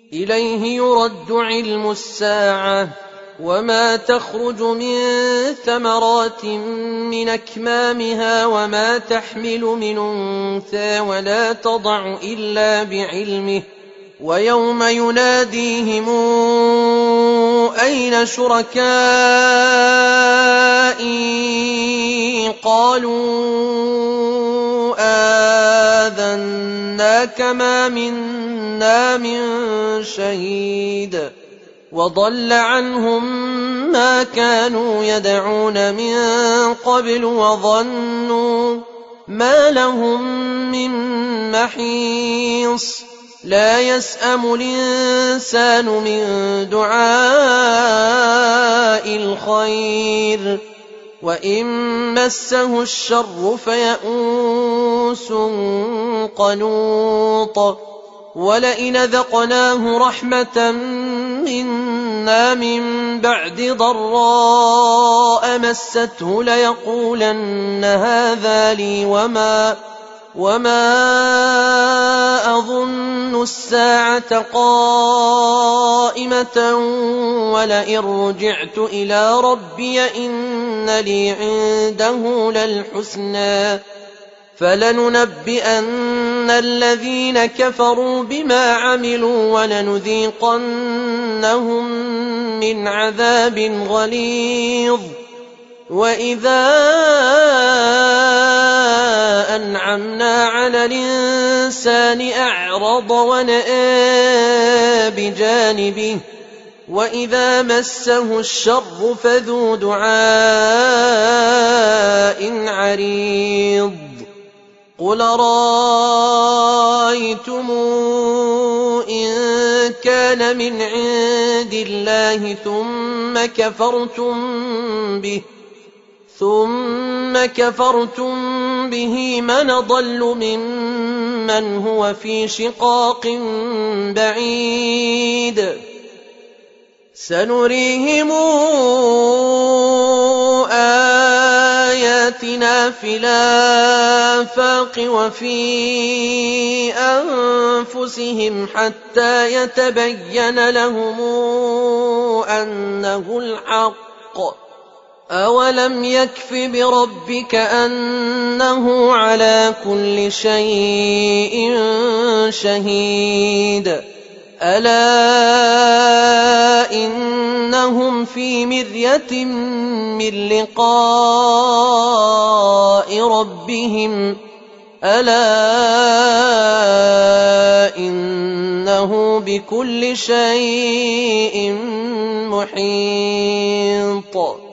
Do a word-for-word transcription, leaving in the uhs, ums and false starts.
إليه يرد علم الساعة وما تخرج من ثمرات من أكمامها وما تحمل من أنثى ولا تضع إلا بعلمه ويوم يناديهم أين شركائي قالوا آذناك ما منا من شهيد وضل عنهم ما كانوا يدعون من قبل وظنوا ما لهم من محيص لا يسأم الإنسان من دعاء الخير وإن مسه الشر فيئوس قنوط ولئن ذقناه رحمة منا من بعد ضراء مسته ليقولن هذا لي وما وما أظن الساعة قائمة ولئن رجعت إلى ربي إن لي عنده للحسنى فلننبئن الذين كفروا بما عملوا ولنذيقنهم من عذاب غليظ وإذا أنعمنا على الإنسان أعرض ونأى بجانبه وإذا مسه الشر فذو دعاء عريض قل رأيتم إن كان من عند الله ثم كفرتم به ثم كفرتم به من ضل ممن هو في شقاق بعيد سنريهم آياتنا في الآفاق وفي أنفسهم حتى يتبين لهم أنه الحق أولم يكف بربك أنه على كل شيء شهيد ألا إنهم في مرية من لقاء ربهم ألا إنه بكل شيء محيط